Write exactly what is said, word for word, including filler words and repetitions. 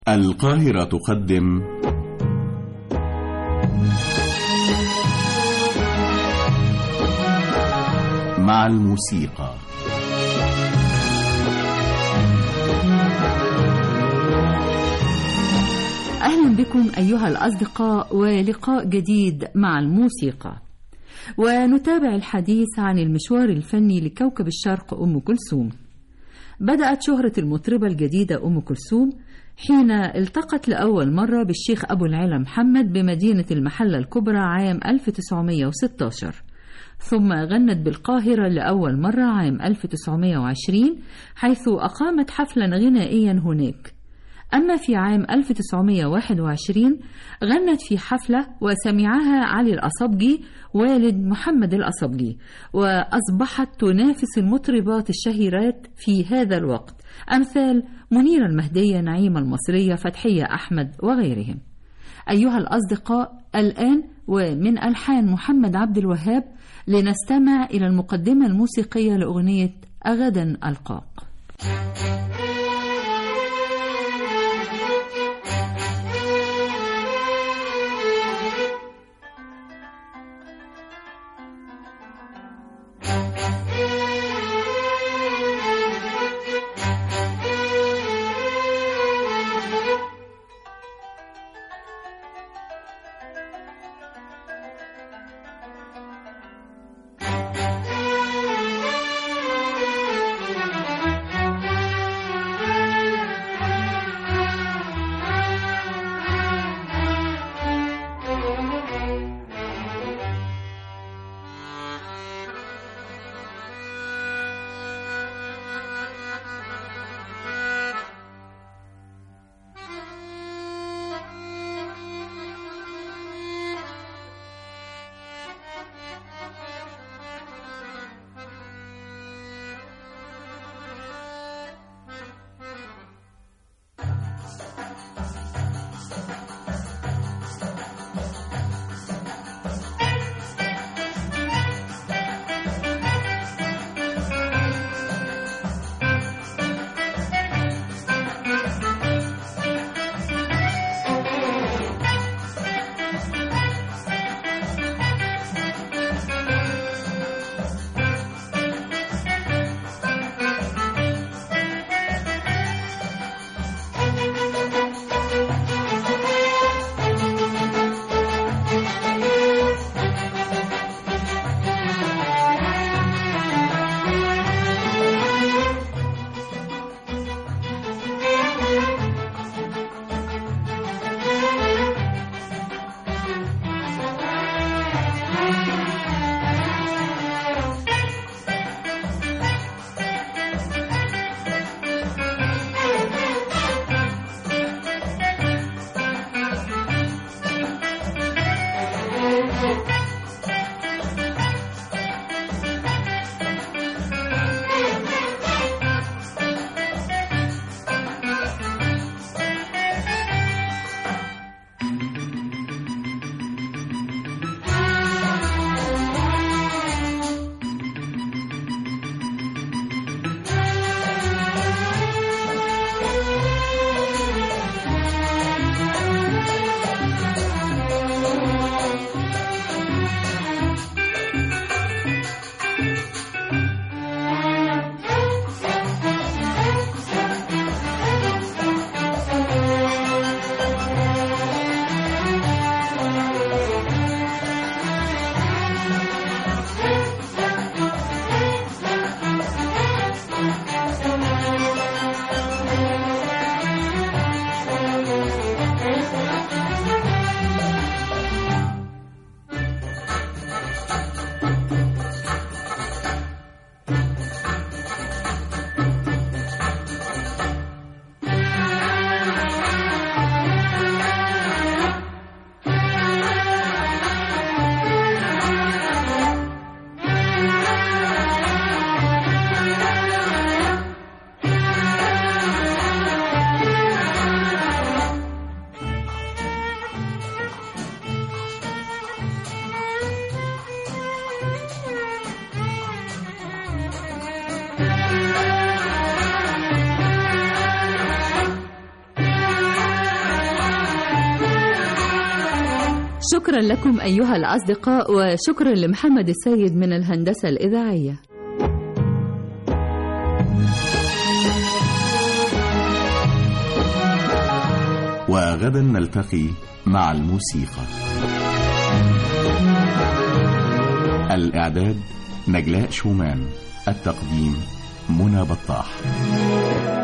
القاهرة تقدم مع الموسيقى. أهلا بكم أيها الأصدقاء ولقاء جديد مع الموسيقى، ونتابع الحديث عن المشوار الفني لكوكب الشرق أم كلثوم. بدأت شهرة المطربة الجديدة أم كلثوم حين التقت لأول مرة بالشيخ أبو العلا محمد بمدينة المحلة الكبرى عام ألف وتسعمائة وستة عشر، ثم غنت بالقاهرة لأول مرة عام ألف وتسعمائة وعشرين حيث أقامت حفلا غنائيا هناك. أما في عام ألف وتسعمائة وواحد وعشرين غنت في حفلة وسمعها علي الأصبجي والد محمد الأصبجي، وأصبحت تنافس المطربات الشهيرات في هذا الوقت أمثال منيرة المهدية، نعيمة المصرية، فتحية أحمد وغيرهم. أيها الأصدقاء، الآن ومن ألحان محمد عبد الوهاب لنستمع إلى المقدمة الموسيقية لأغنية أغدا ألقاك. شكرا لكم أيها الأصدقاء، وشكرا لمحمد السيد من الهندسة الإذاعية. وغدا نلتقي مع الموسيقى. الإعداد نجلاء شومان، التقديم منى بطاح.